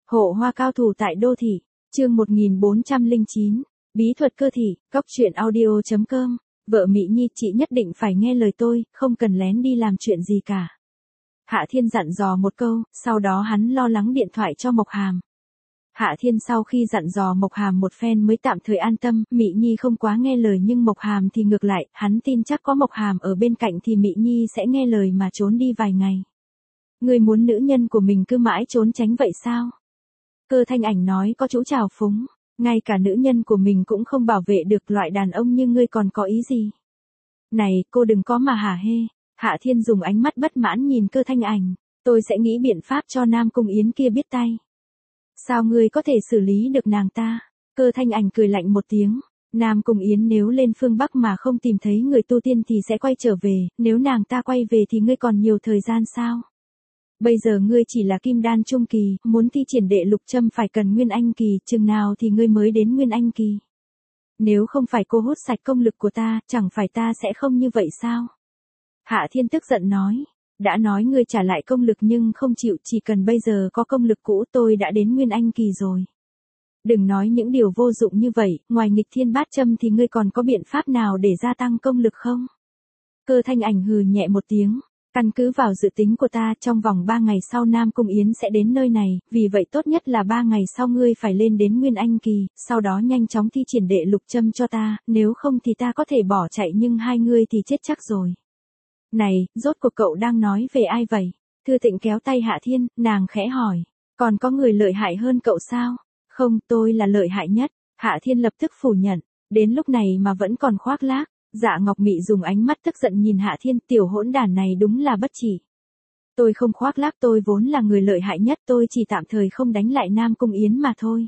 Hộ hoa cao thủ tại đô thị, chương 1409, bí thuật cơ thị, cóc truyện audio.com, vợ Mỹ Nhi chị nhất định phải nghe lời tôi, không cần lén đi làm chuyện gì cả. Hạ Thiên dặn dò một câu, sau đó hắn lo lắng điện thoại cho Mộc Hàm. Hạ Thiên sau khi dặn dò Mộc Hàm một phen mới tạm thời an tâm, Mỹ Nhi không quá nghe lời nhưng Mộc Hàm thì ngược lại, hắn tin chắc có Mộc Hàm ở bên cạnh thì Mỹ Nhi sẽ nghe lời mà trốn đi vài ngày. Người muốn nữ nhân của mình cứ mãi trốn tránh vậy sao? Cơ Thanh Ảnh nói có chú trào phúng, ngay cả nữ nhân của mình cũng không bảo vệ được, loại đàn ông như ngươi còn có ý gì? Này, cô đừng có mà hả hê. Hạ Thiên dùng ánh mắt bất mãn nhìn Cơ Thanh Ảnh, tôi sẽ nghĩ biện pháp cho Nam Cung Yến kia biết tay. Sao ngươi có thể xử lý được nàng ta? Cơ Thanh Ảnh cười lạnh một tiếng, Nam Cung Yến nếu lên phương Bắc mà không tìm thấy người tu tiên thì sẽ quay trở về, nếu nàng ta quay về thì ngươi còn nhiều thời gian sao? Bây giờ ngươi chỉ là kim đan trung kỳ, muốn thi triển đệ lục châm phải cần nguyên anh kỳ, chừng nào thì ngươi mới đến nguyên anh kỳ? Nếu không phải cô hút sạch công lực của ta, chẳng phải ta sẽ không như vậy sao? Hạ Thiên tức giận nói, đã nói ngươi trả lại công lực nhưng không chịu, chỉ cần bây giờ có công lực cũ tôi đã đến nguyên anh kỳ rồi. Đừng nói những điều vô dụng như vậy, ngoài nghịch thiên bát châm thì ngươi còn có biện pháp nào để gia tăng công lực không? Cơ Thanh Ảnh hừ nhẹ một tiếng, căn cứ vào dự tính của ta trong vòng 3 ngày sau Nam Cung Yến sẽ đến nơi này, vì vậy tốt nhất là 3 ngày sau ngươi phải lên đến nguyên anh kỳ, sau đó nhanh chóng thi triển đệ lục châm cho ta, nếu không thì ta có thể bỏ chạy nhưng hai ngươi thì chết chắc rồi. Này, rốt cuộc cậu đang nói về ai vậy? Thư Tịnh kéo tay Hạ Thiên, nàng khẽ hỏi, còn có người lợi hại hơn cậu sao? Không, tôi là lợi hại nhất. Hạ Thiên lập tức phủ nhận, đến lúc này mà vẫn còn khoác lác. Dạ Ngọc Mị dùng ánh mắt tức giận nhìn Hạ Thiên, tiểu hỗn đản này đúng là bất chỉ. Tôi không khoác lác, tôi vốn là người lợi hại nhất, tôi chỉ tạm thời không đánh lại Nam Cung Yến mà thôi.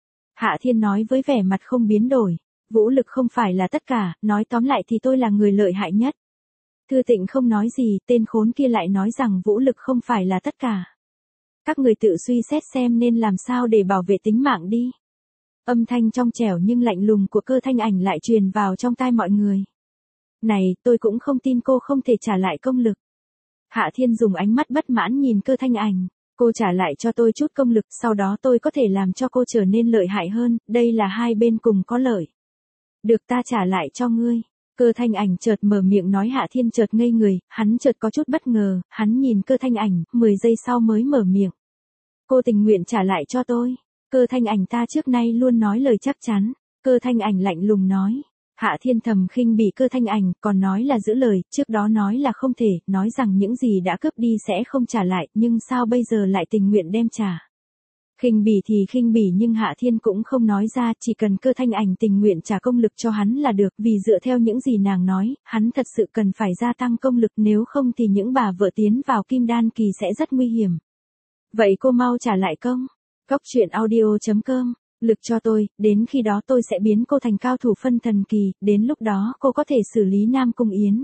Hạ Thiên nói với vẻ mặt không biến đổi, vũ lực không phải là tất cả, nói tóm lại thì tôi là người lợi hại nhất. Thư Tịnh không nói gì, tên khốn kia lại nói rằng vũ lực không phải là tất cả. Các người tự suy xét xem nên làm sao để bảo vệ tính mạng đi. Âm thanh trong trẻo nhưng lạnh lùng của Cơ Thanh Ảnh lại truyền vào trong tai mọi người. Này, tôi cũng không tin cô không thể trả lại công lực. Hạ Thiên dùng ánh mắt bất mãn nhìn Cơ Thanh Ảnh, cô trả lại cho tôi chút công lực, sau đó tôi có thể làm cho cô trở nên lợi hại hơn, đây là hai bên cùng có lợi. Được, ta trả lại cho ngươi. Cơ Thanh Ảnh chợt mở miệng nói. Hạ Thiên chợt ngây người, hắn chợt có chút bất ngờ, hắn nhìn Cơ Thanh Ảnh, 10 giây sau mới mở miệng. Cô tình nguyện trả lại cho tôi. Cơ Thanh Ảnh ta trước nay luôn nói lời chắc chắn. Cơ Thanh Ảnh lạnh lùng nói. Hạ Thiên thầm khinh bỉ Cơ Thanh Ảnh, còn nói là giữ lời, trước đó nói là không thể, nói rằng những gì đã cướp đi sẽ không trả lại, nhưng sao bây giờ lại tình nguyện đem trả. Khinh bỉ thì khinh bỉ nhưng Hạ Thiên cũng không nói ra, chỉ cần Cơ Thanh Ảnh tình nguyện trả công lực cho hắn là được, vì dựa theo những gì nàng nói, hắn thật sự cần phải gia tăng công lực, nếu không thì những bà vợ tiến vào kim đan kỳ sẽ rất nguy hiểm. Vậy cô mau trả lại công. Cóc truyện audio.com, lực cho tôi, đến khi đó tôi sẽ biến cô thành cao thủ phân thần kỳ, đến lúc đó cô có thể xử lý Nam Cung Yến.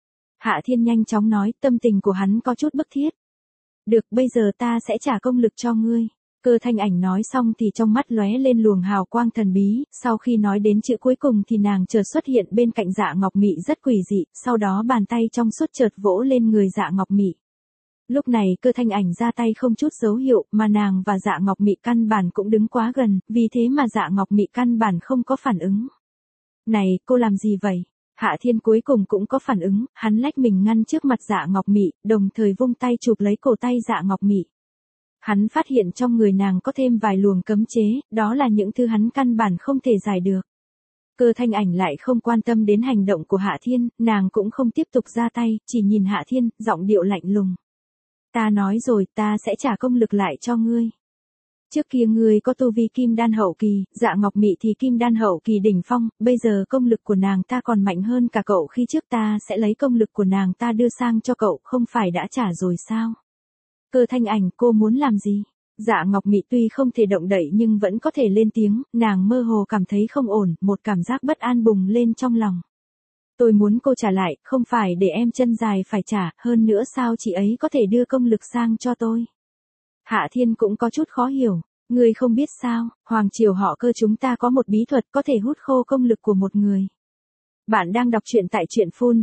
Hạ Thiên nhanh chóng nói, tâm tình của hắn có chút bức thiết. Được, bây giờ ta sẽ trả công lực cho ngươi. Cơ Thanh Ảnh nói xong thì trong mắt lóe lên luồng hào quang thần bí, sau khi nói đến chữ cuối cùng thì nàng chợt xuất hiện bên cạnh Dạ Ngọc Mị rất quỷ dị, sau đó bàn tay trong suốt chợt vỗ lên người Dạ Ngọc Mị. Lúc này Cơ Thanh Ảnh ra tay không chút dấu hiệu, mà nàng và Dạ Ngọc Mị căn bản cũng đứng quá gần, vì thế mà Dạ Ngọc Mị căn bản không có phản ứng. Này, cô làm gì vậy? Hạ Thiên cuối cùng cũng có phản ứng, hắn lách mình ngăn trước mặt Dạ Ngọc Mị, đồng thời vung tay chụp lấy cổ tay Dạ Ngọc Mị. Hắn phát hiện trong người nàng có thêm vài luồng cấm chế, đó là những thứ hắn căn bản không thể giải được. Cơ Thanh Ảnh lại không quan tâm đến hành động của Hạ Thiên, nàng cũng không tiếp tục ra tay, chỉ nhìn Hạ Thiên, giọng điệu lạnh lùng. Ta nói rồi, ta sẽ trả công lực lại cho ngươi. Trước kia ngươi có tu vi kim đan hậu kỳ, Dạ Ngọc Mị thì kim đan hậu kỳ đỉnh phong, bây giờ công lực của nàng ta còn mạnh hơn cả cậu, khi trước ta sẽ lấy công lực của nàng ta đưa sang cho cậu, không phải đã trả rồi sao? Cơ Thanh Ảnh, cô muốn làm gì? Dạ Ngọc Mị tuy không thể động đậy nhưng vẫn có thể lên tiếng, nàng mơ hồ cảm thấy không ổn, một cảm giác bất an bùng lên trong lòng. Tôi muốn cô trả lại, không phải để em chân dài phải trả, hơn nữa sao chị ấy có thể đưa công lực sang cho tôi? Hạ Thiên cũng có chút khó hiểu, người không biết sao, Hoàng triều họ Cơ chúng ta có một bí thuật có thể hút khô công lực của một người. Bạn đang đọc truyện tại truyện phun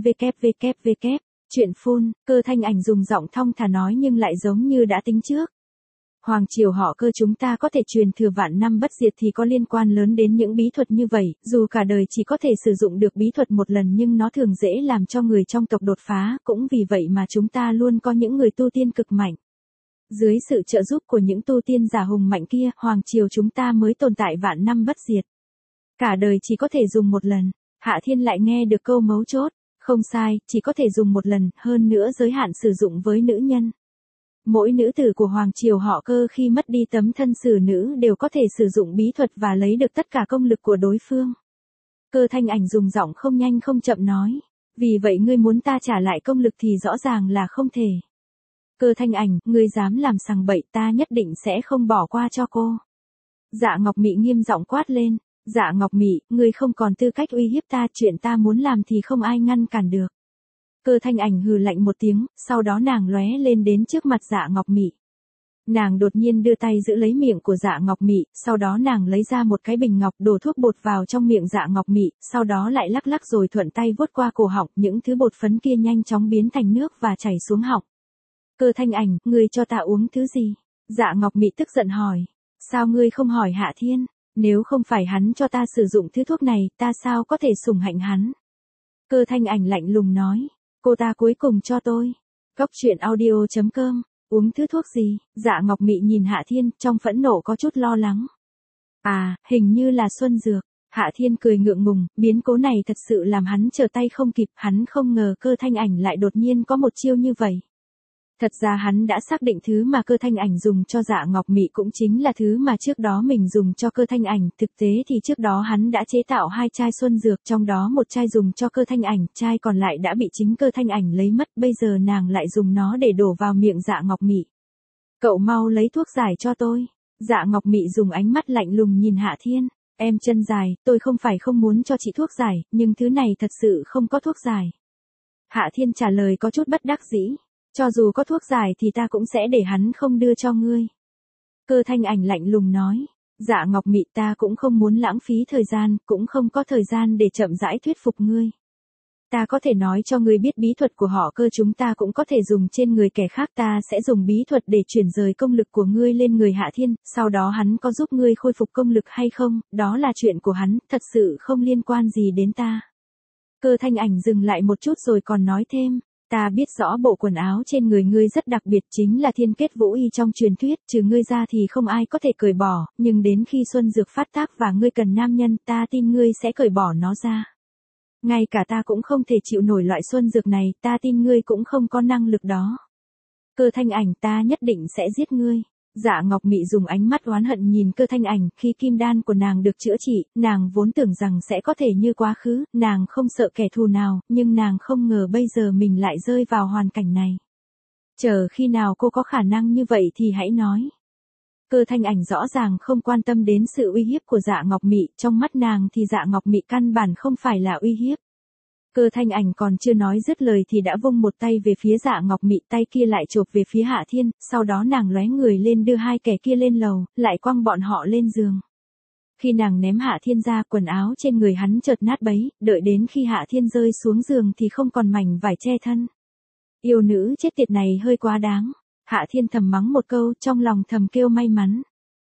www. Truyện phun, Cơ Thanh Ảnh dùng giọng thong thả nói nhưng lại giống như đã tính trước. Hoàng triều họ Cơ chúng ta có thể truyền thừa vạn năm bất diệt thì có liên quan lớn đến những bí thuật như vậy, dù cả đời chỉ có thể sử dụng được bí thuật một lần nhưng nó thường dễ làm cho người trong tộc đột phá, cũng vì vậy mà chúng ta luôn có những người tu tiên cực mạnh. Dưới sự trợ giúp của những tu tiên giả hùng mạnh kia, Hoàng triều chúng ta mới tồn tại vạn năm bất diệt. Cả đời chỉ có thể dùng một lần. Hạ Thiên lại nghe được câu mấu chốt. Không sai, chỉ có thể dùng một lần, hơn nữa giới hạn sử dụng với nữ nhân. Mỗi nữ tử của Hoàng triều họ Cơ khi mất đi tấm thân xử nữ đều có thể sử dụng bí thuật và lấy được tất cả công lực của đối phương. Cơ Thanh Ảnh dùng giọng không nhanh không chậm nói. Vì vậy ngươi muốn ta trả lại công lực thì rõ ràng là không thể. Cơ Thanh Ảnh, ngươi dám làm sằng bậy, ta nhất định sẽ không bỏ qua cho cô. Dạ Ngọc Mị nghiêm giọng quát lên. Dạ Ngọc Mị, ngươi không còn tư cách uy hiếp ta, chuyện ta muốn làm thì không ai ngăn cản được. Cơ Thanh Ảnh hừ lạnh một tiếng, sau đó nàng lóe lên đến trước mặt Dạ Ngọc Mị. Nàng đột nhiên đưa tay giữ lấy miệng của Dạ Ngọc Mị, sau đó nàng lấy ra một cái bình ngọc đổ thuốc bột vào trong miệng Dạ Ngọc Mị, sau đó lại lắc lắc rồi thuận tay vuốt qua cổ họng, những thứ bột phấn kia nhanh chóng biến thành nước và chảy xuống họng. Cơ Thanh Ảnh, ngươi cho ta uống thứ gì? Dạ Ngọc Mị tức giận hỏi. Sao ngươi không hỏi Hạ Thiên? Nếu không phải hắn cho ta sử dụng thứ thuốc này, ta sao có thể sủng hạnh hắn? Cơ Thanh Ảnh lạnh lùng nói. Cô ta cuối cùng cho tôi. Cóc truyện audio.com. Uống thứ thuốc gì? Dạ Ngọc Mị nhìn Hạ Thiên, trong phẫn nộ có chút lo lắng. À, hình như là xuân dược. Hạ Thiên cười ngượng ngùng, biến cố này thật sự làm hắn trở tay không kịp, hắn không ngờ Cơ Thanh Ảnh lại đột nhiên có một chiêu như vậy. Thật ra hắn đã xác định thứ mà Cơ Thanh Ảnh dùng cho Dạ Ngọc Mị cũng chính là thứ mà trước đó mình dùng cho Cơ Thanh Ảnh, thực tế thì trước đó hắn đã chế tạo 2 chai xuân dược, trong đó một chai dùng cho Cơ Thanh Ảnh, chai còn lại đã bị chính Cơ Thanh Ảnh lấy mất, bây giờ nàng lại dùng nó để đổ vào miệng Dạ Ngọc Mị. Cậu mau lấy thuốc giải cho tôi. Dạ Ngọc Mị dùng ánh mắt lạnh lùng nhìn Hạ Thiên. Em chân dài, tôi không phải không muốn cho chị thuốc giải, nhưng thứ này thật sự không có thuốc giải. Hạ Thiên trả lời có chút bất đắc dĩ. Cho dù có thuốc giải thì ta cũng sẽ để hắn không đưa cho ngươi. Cơ Thanh Ảnh lạnh lùng nói. Dạ Ngọc Mị, ta cũng không muốn lãng phí thời gian, cũng không có thời gian để chậm rãi thuyết phục ngươi. Ta có thể nói cho ngươi biết bí thuật của họ Cơ chúng ta cũng có thể dùng trên người kẻ khác, ta sẽ dùng bí thuật để chuyển rời công lực của ngươi lên người Hạ Thiên, sau đó hắn có giúp ngươi khôi phục công lực hay không, đó là chuyện của hắn, thật sự không liên quan gì đến ta. Cơ Thanh Ảnh dừng lại một chút rồi còn nói thêm. Ta biết rõ bộ quần áo trên người ngươi rất đặc biệt, chính là thiên kết vũ y trong truyền thuyết, trừ ngươi ra thì không ai có thể cởi bỏ, nhưng đến khi xuân dược phát tác và ngươi cần nam nhân, ta tin ngươi sẽ cởi bỏ nó ra. Ngay cả ta cũng không thể chịu nổi loại xuân dược này, ta tin ngươi cũng không có năng lực đó. Cơ Thanh Ảnh, ta nhất định sẽ giết ngươi. Dạ Ngọc Mị dùng ánh mắt oán hận nhìn Cơ Thanh Ảnh, khi kim đan của nàng được chữa trị, nàng vốn tưởng rằng sẽ có thể như quá khứ, nàng không sợ kẻ thù nào, nhưng nàng không ngờ bây giờ mình lại rơi vào hoàn cảnh này. Chờ khi nào cô có khả năng như vậy thì hãy nói. Cơ Thanh Ảnh rõ ràng không quan tâm đến sự uy hiếp của Dạ Ngọc Mị, trong mắt nàng thì Dạ Ngọc Mị căn bản không phải là uy hiếp. Cơ Thanh Ảnh còn chưa nói dứt lời thì đã vung một tay về phía Dạ Ngọc Mị, tay kia lại chộp về phía Hạ Thiên, sau đó nàng lóe người lên đưa 2 kẻ kia lên lầu, lại quăng bọn họ lên giường. Khi nàng ném Hạ Thiên ra, quần áo trên người hắn chợt nát bấy, đợi đến khi Hạ Thiên rơi xuống giường thì không còn mảnh vải che thân. Yêu nữ chết tiệt này hơi quá đáng. Hạ Thiên thầm mắng một câu, trong lòng thầm kêu may mắn.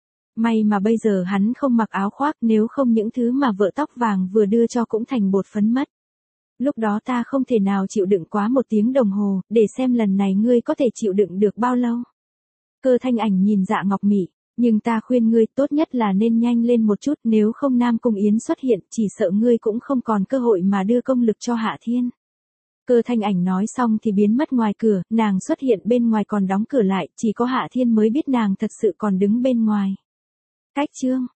May mà bây giờ hắn không mặc áo khoác, nếu không những thứ mà vợ tóc vàng vừa đưa cho cũng thành bột phấn mất. Lúc đó ta không thể nào chịu đựng quá 1 tiếng đồng hồ, để xem lần này ngươi có thể chịu đựng được bao lâu. Cơ Thanh Ảnh nhìn Dạ Ngọc Mị, nhưng ta khuyên ngươi tốt nhất là nên nhanh lên một chút, nếu không Nam Cung Yến xuất hiện, chỉ sợ ngươi cũng không còn cơ hội mà đưa công lực cho Hạ Thiên. Cơ Thanh Ảnh nói xong thì biến mất ngoài cửa, nàng xuất hiện bên ngoài còn đóng cửa lại, chỉ có Hạ Thiên mới biết nàng thật sự còn đứng bên ngoài. Cách chương